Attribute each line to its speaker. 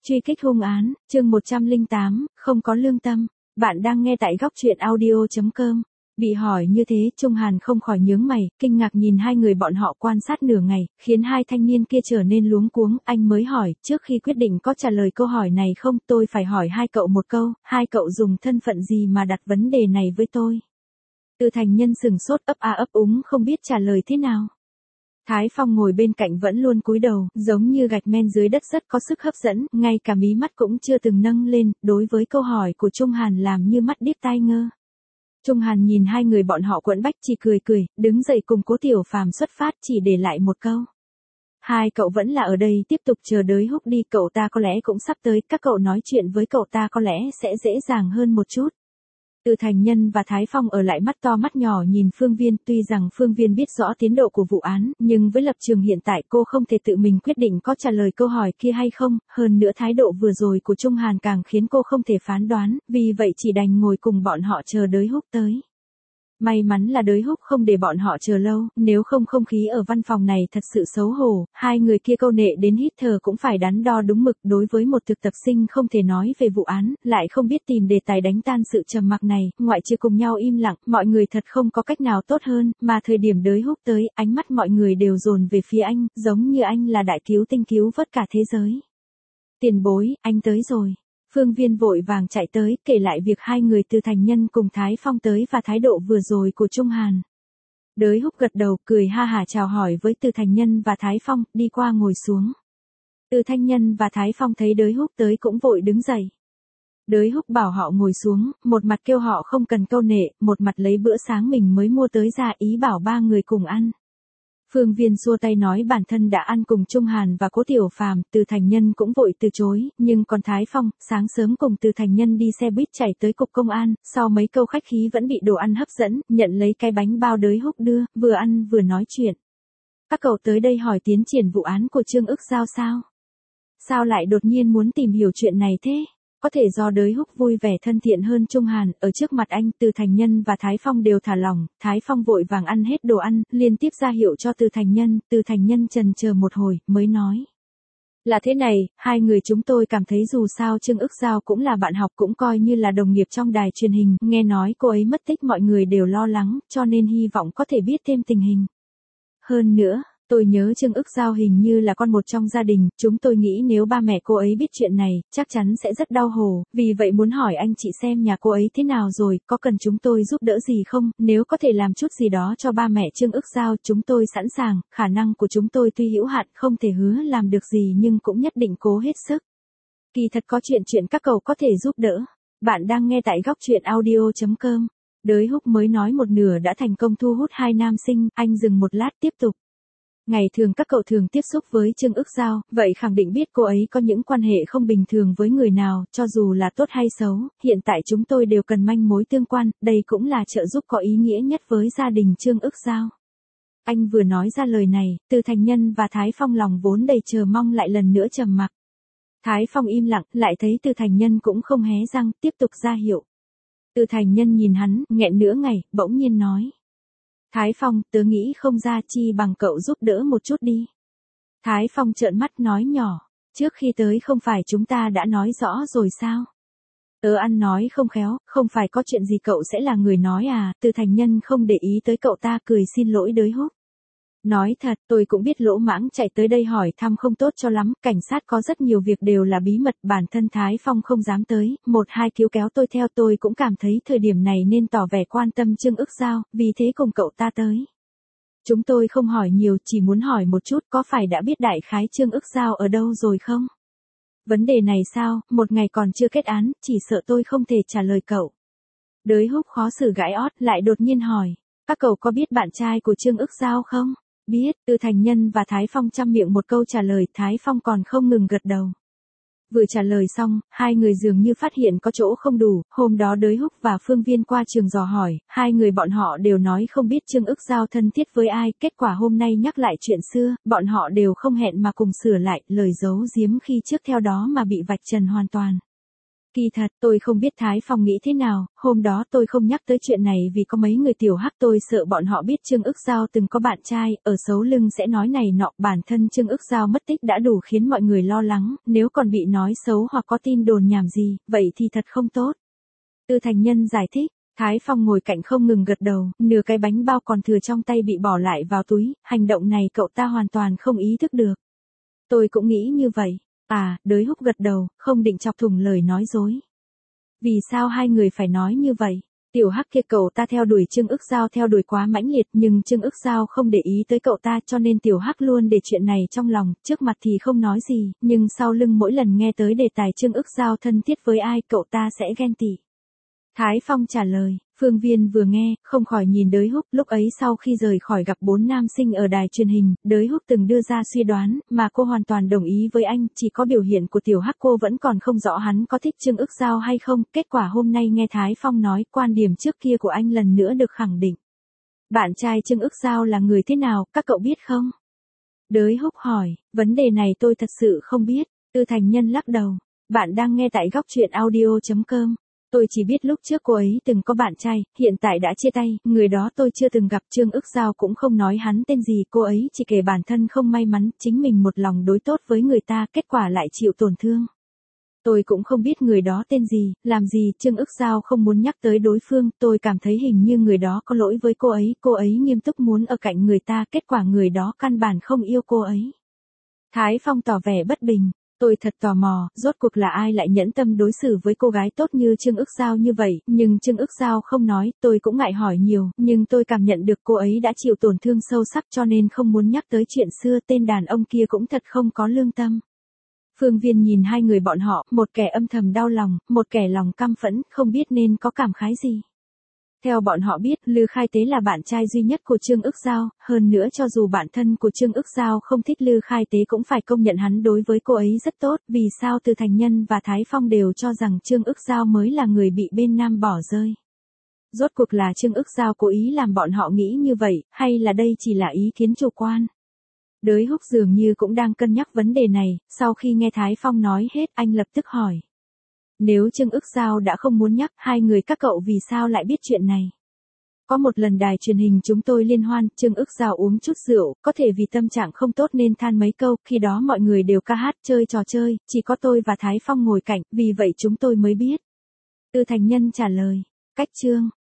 Speaker 1: Truy kích hung án, chương 108, không có lương tâm. Bạn đang nghe tại góc truyện audio.com. Bị hỏi như thế, Trung Hàn không khỏi nhướng mày, kinh ngạc nhìn hai người bọn họ quan sát nửa ngày, khiến hai thanh niên kia trở nên luống cuống. Anh mới hỏi, trước khi quyết định có trả lời câu hỏi này không, tôi phải hỏi hai cậu một câu, hai cậu dùng thân phận gì mà đặt vấn đề này với tôi? Từ Thành Nhân sừng sốt, ấp a ấp úng không biết trả lời thế nào. Thái Phong ngồi bên cạnh vẫn luôn cúi đầu, giống như gạch men dưới đất rất có sức hấp dẫn, ngay cả mí mắt cũng chưa từng nâng lên, đối với câu hỏi của Trung Hàn làm như mắt điếc tai ngơ. Trung Hàn nhìn hai người bọn họ quẫn bách chỉ cười cười, đứng dậy cùng Cố Tiểu Phàm xuất phát chỉ để lại một câu. Hai cậu vẫn là ở đây tiếp tục chờ đới húc đi, cậu ta có lẽ cũng sắp tới, các cậu nói chuyện với cậu ta có lẽ sẽ dễ dàng hơn một chút. Từ Thành Nhân và Thái Phong ở lại mắt to mắt nhỏ nhìn Phương Viên, tuy rằng Phương Viên biết rõ tiến độ của vụ án, nhưng với lập trường hiện tại cô không thể tự mình quyết định có trả lời câu hỏi kia hay không, hơn nữa thái độ vừa rồi của Trung Hàn càng khiến cô không thể phán đoán, vì vậy chỉ đành ngồi cùng bọn họ chờ đới húc tới. May mắn là đới húc không để bọn họ chờ lâu, nếu không không khí ở văn phòng này thật sự xấu hổ, hai người kia câu nệ đến hít thở cũng phải đắn đo đúng mực. Đối với một thực tập sinh không thể nói về vụ án, lại không biết tìm đề tài đánh tan sự trầm mặc này, ngoại trừ cùng nhau im lặng, mọi người thật không có cách nào tốt hơn, mà thời điểm đới húc tới, ánh mắt mọi người đều dồn về phía anh, giống như anh là đại cứu tinh cứu vớt cả thế giới. Tiền bối, anh tới rồi. Phương Viên vội vàng chạy tới, kể lại việc hai người Từ Thành Nhân cùng Thái Phong tới và thái độ vừa rồi của Trung Hàn. Đới húc gật đầu, cười ha hả chào hỏi với Từ Thành Nhân và Thái Phong, đi qua ngồi xuống. Từ Thành Nhân và Thái Phong thấy đới húc tới cũng vội đứng dậy. Đới húc bảo họ ngồi xuống, một mặt kêu họ không cần câu nệ, một mặt lấy bữa sáng mình mới mua tới ra, ý bảo ba người cùng ăn. Phương Viên xua tay nói bản thân đã ăn cùng Trung Hàn và Cố Tiểu Phàm, Từ Thành Nhân cũng vội từ chối, nhưng còn Thái Phong, sáng sớm cùng Từ Thành Nhân đi xe buýt chạy tới cục công an, sau mấy câu khách khí vẫn bị đồ ăn hấp dẫn, nhận lấy cái bánh bao đới húc đưa, vừa ăn vừa nói chuyện. Các cậu tới đây hỏi tiến triển vụ án của Trương Ức Giao sao? Sao lại đột nhiên muốn tìm hiểu chuyện này thế? Có thể do đới húc vui vẻ thân thiện hơn Trung Hàn, ở trước mặt anh, Từ Thành Nhân và Thái Phong đều thả lỏng, Thái Phong vội vàng ăn hết đồ ăn, liên tiếp ra hiệu cho Từ Thành Nhân chần chờ một hồi, mới nói. Là thế này, hai người chúng tôi cảm thấy dù sao Trương Ức Giao cũng là bạn học, cũng coi như là đồng nghiệp trong đài truyền hình, nghe nói cô ấy mất tích mọi người đều lo lắng, cho nên hy vọng có thể biết thêm tình hình. Hơn nữa, tôi nhớ Trương Ức Giao hình như là con một trong gia đình, chúng tôi nghĩ nếu ba mẹ cô ấy biết chuyện này, chắc chắn sẽ rất đau khổ, vì vậy muốn hỏi anh chị xem nhà cô ấy thế nào rồi, có cần chúng tôi giúp đỡ gì không, nếu có thể làm chút gì đó cho ba mẹ Trương Ức Giao, chúng tôi sẵn sàng, khả năng của chúng tôi tuy hữu hạn không thể hứa làm được gì nhưng cũng nhất định cố hết sức. Kỳ thật có chuyện các cậu có thể giúp đỡ. Bạn đang nghe tại góc truyện audio.com. Đới húc mới nói một nửa đã thành công thu hút hai nam sinh, anh dừng một lát tiếp tục. Ngày thường các cậu thường tiếp xúc với Trương Ức Giao, vậy khẳng định biết cô ấy có những quan hệ không bình thường với người nào, cho dù là tốt hay xấu, hiện tại chúng tôi đều cần manh mối tương quan, đây cũng là trợ giúp có ý nghĩa nhất với gia đình Trương Ức Giao. Anh vừa nói ra lời này, Từ Thành Nhân và Thái Phong lòng vốn đầy chờ mong lại lần nữa trầm mặc. Thái Phong im lặng, lại thấy Từ Thành Nhân cũng không hé răng, tiếp tục ra hiệu. Từ Thành Nhân nhìn hắn, nghẹn nửa ngày, bỗng nhiên nói. Thái Phong, tớ nghĩ không ra chi bằng cậu giúp đỡ một chút đi. Thái Phong trợn mắt nói nhỏ, trước khi tới không phải chúng ta đã nói rõ rồi sao? Tớ ăn nói không khéo, không phải có chuyện gì cậu sẽ là người nói à? Từ Thành Nhân không để ý tới cậu ta, cười xin lỗi đới húc. Nói thật, tôi cũng biết lỗ mãng chạy tới đây hỏi thăm không tốt cho lắm, cảnh sát có rất nhiều việc đều là bí mật, bản thân Thái Phong không dám tới, một hai cứu kéo tôi theo, tôi cũng cảm thấy thời điểm này nên tỏ vẻ quan tâm Trương Ức Giao, vì thế cùng cậu ta tới. Chúng tôi không hỏi nhiều, chỉ muốn hỏi một chút, có phải đã biết đại khái Trương Ức Giao ở đâu rồi không? Vấn đề này sao, một ngày còn chưa kết án, chỉ sợ tôi không thể trả lời cậu. Đới húc khó xử gãi ót, lại đột nhiên hỏi, các cậu có biết bạn trai của Trương Ức Giao không? Biết, Từ Thành Nhân và Thái Phong chăm miệng một câu trả lời, Thái Phong còn không ngừng gật đầu. Vừa trả lời xong, hai người dường như phát hiện có chỗ không đủ, hôm đó đới húc và Phương Viên qua trường dò hỏi, hai người bọn họ đều nói không biết Trương Ức Giao thân thiết với ai, kết quả hôm nay nhắc lại chuyện xưa, bọn họ đều không hẹn mà cùng sửa lại, lời giấu giếm khi trước theo đó mà bị vạch trần hoàn toàn. Kỳ thật, tôi không biết Thái Phong nghĩ thế nào, hôm đó tôi không nhắc tới chuyện này vì có mấy người tiểu hắc tôi sợ bọn họ biết Trương Ức Giao từng có bạn trai, ở xấu lưng sẽ nói này nọ, bản thân Trương Ức Giao mất tích đã đủ khiến mọi người lo lắng, nếu còn bị nói xấu hoặc có tin đồn nhảm gì, vậy thì thật không tốt. Tư Thành Nhân giải thích, Thái Phong ngồi cạnh không ngừng gật đầu, nửa cái bánh bao còn thừa trong tay bị bỏ lại vào túi, hành động này cậu ta hoàn toàn không ý thức được. Tôi cũng nghĩ như vậy. À, Đới Húc gật đầu, không định chọc thủng lời nói dối. Vì sao hai người phải nói như vậy? Tiểu hắc kia cậu ta theo đuổi Trương Ức Giao theo đuổi quá mãnh liệt nhưng Trương Ức Giao không để ý tới cậu ta cho nên tiểu hắc luôn để chuyện này trong lòng, trước mặt thì không nói gì, nhưng sau lưng mỗi lần nghe tới đề tài Trương Ức Giao thân thiết với ai cậu ta sẽ ghen tị. Thái Phong trả lời, Phương Viên vừa nghe, không khỏi nhìn Đới Húc, lúc ấy sau khi rời khỏi gặp 4 nam sinh ở đài truyền hình, Đới Húc từng đưa ra suy đoán, mà cô hoàn toàn đồng ý với anh, chỉ có biểu hiện của tiểu hắc cô vẫn còn không rõ hắn có thích Trương Ức Giao hay không, kết quả hôm nay nghe Thái Phong nói, quan điểm trước kia của anh lần nữa được khẳng định. Bạn trai Trương Ức Giao là người thế nào, các cậu biết không? Đới Húc hỏi, vấn đề này tôi thật sự không biết, Tư Thành Nhân lắc đầu, bạn đang nghe tại góc truyện audio.com. Tôi chỉ biết lúc trước cô ấy từng có bạn trai, hiện tại đã chia tay, người đó tôi chưa từng gặp Trương Ức Giao cũng không nói hắn tên gì, cô ấy chỉ kể bản thân không may mắn, chính mình một lòng đối tốt với người ta, kết quả lại chịu tổn thương. Tôi cũng không biết người đó tên gì, làm gì, Trương Ức Giao không muốn nhắc tới đối phương, tôi cảm thấy hình như người đó có lỗi với cô ấy nghiêm túc muốn ở cạnh người ta, kết quả người đó căn bản không yêu cô ấy. Thái Phong tỏ vẻ bất bình. Tôi thật tò mò, rốt cuộc là ai lại nhẫn tâm đối xử với cô gái tốt như Trương Ức Giao như vậy, nhưng Trương Ức Giao không nói, tôi cũng ngại hỏi nhiều, nhưng tôi cảm nhận được cô ấy đã chịu tổn thương sâu sắc cho nên không muốn nhắc tới chuyện xưa, tên đàn ông kia cũng thật không có lương tâm. Phương Viên nhìn hai người bọn họ, một kẻ âm thầm đau lòng, một kẻ lòng căm phẫn, không biết nên có cảm khái gì. Theo bọn họ biết, Lư Khai Tế là bạn trai duy nhất của Trương Ức Giao, hơn nữa cho dù bản thân của Trương Ức Giao không thích Lư Khai Tế cũng phải công nhận hắn đối với cô ấy rất tốt, vì sao Từ Thành Nhân và Thái Phong đều cho rằng Trương Ức Giao mới là người bị bên nam bỏ rơi. Rốt cuộc là Trương Ức Giao cố ý làm bọn họ nghĩ như vậy, hay là đây chỉ là ý kiến chủ quan? Đới Húc dường như cũng đang cân nhắc vấn đề này, sau khi nghe Thái Phong nói hết, anh lập tức hỏi. Nếu Trương Ức Giao đã không muốn nhắc, hai người các cậu vì sao lại biết chuyện này? Có một lần đài truyền hình chúng tôi liên hoan, Trương Ức Giao uống chút rượu, có thể vì tâm trạng không tốt nên than mấy câu, khi đó mọi người đều ca hát chơi trò chơi, chỉ có tôi và Thái Phong ngồi cạnh, vì vậy chúng tôi mới biết. Tư Thành Nhân trả lời, cách Trương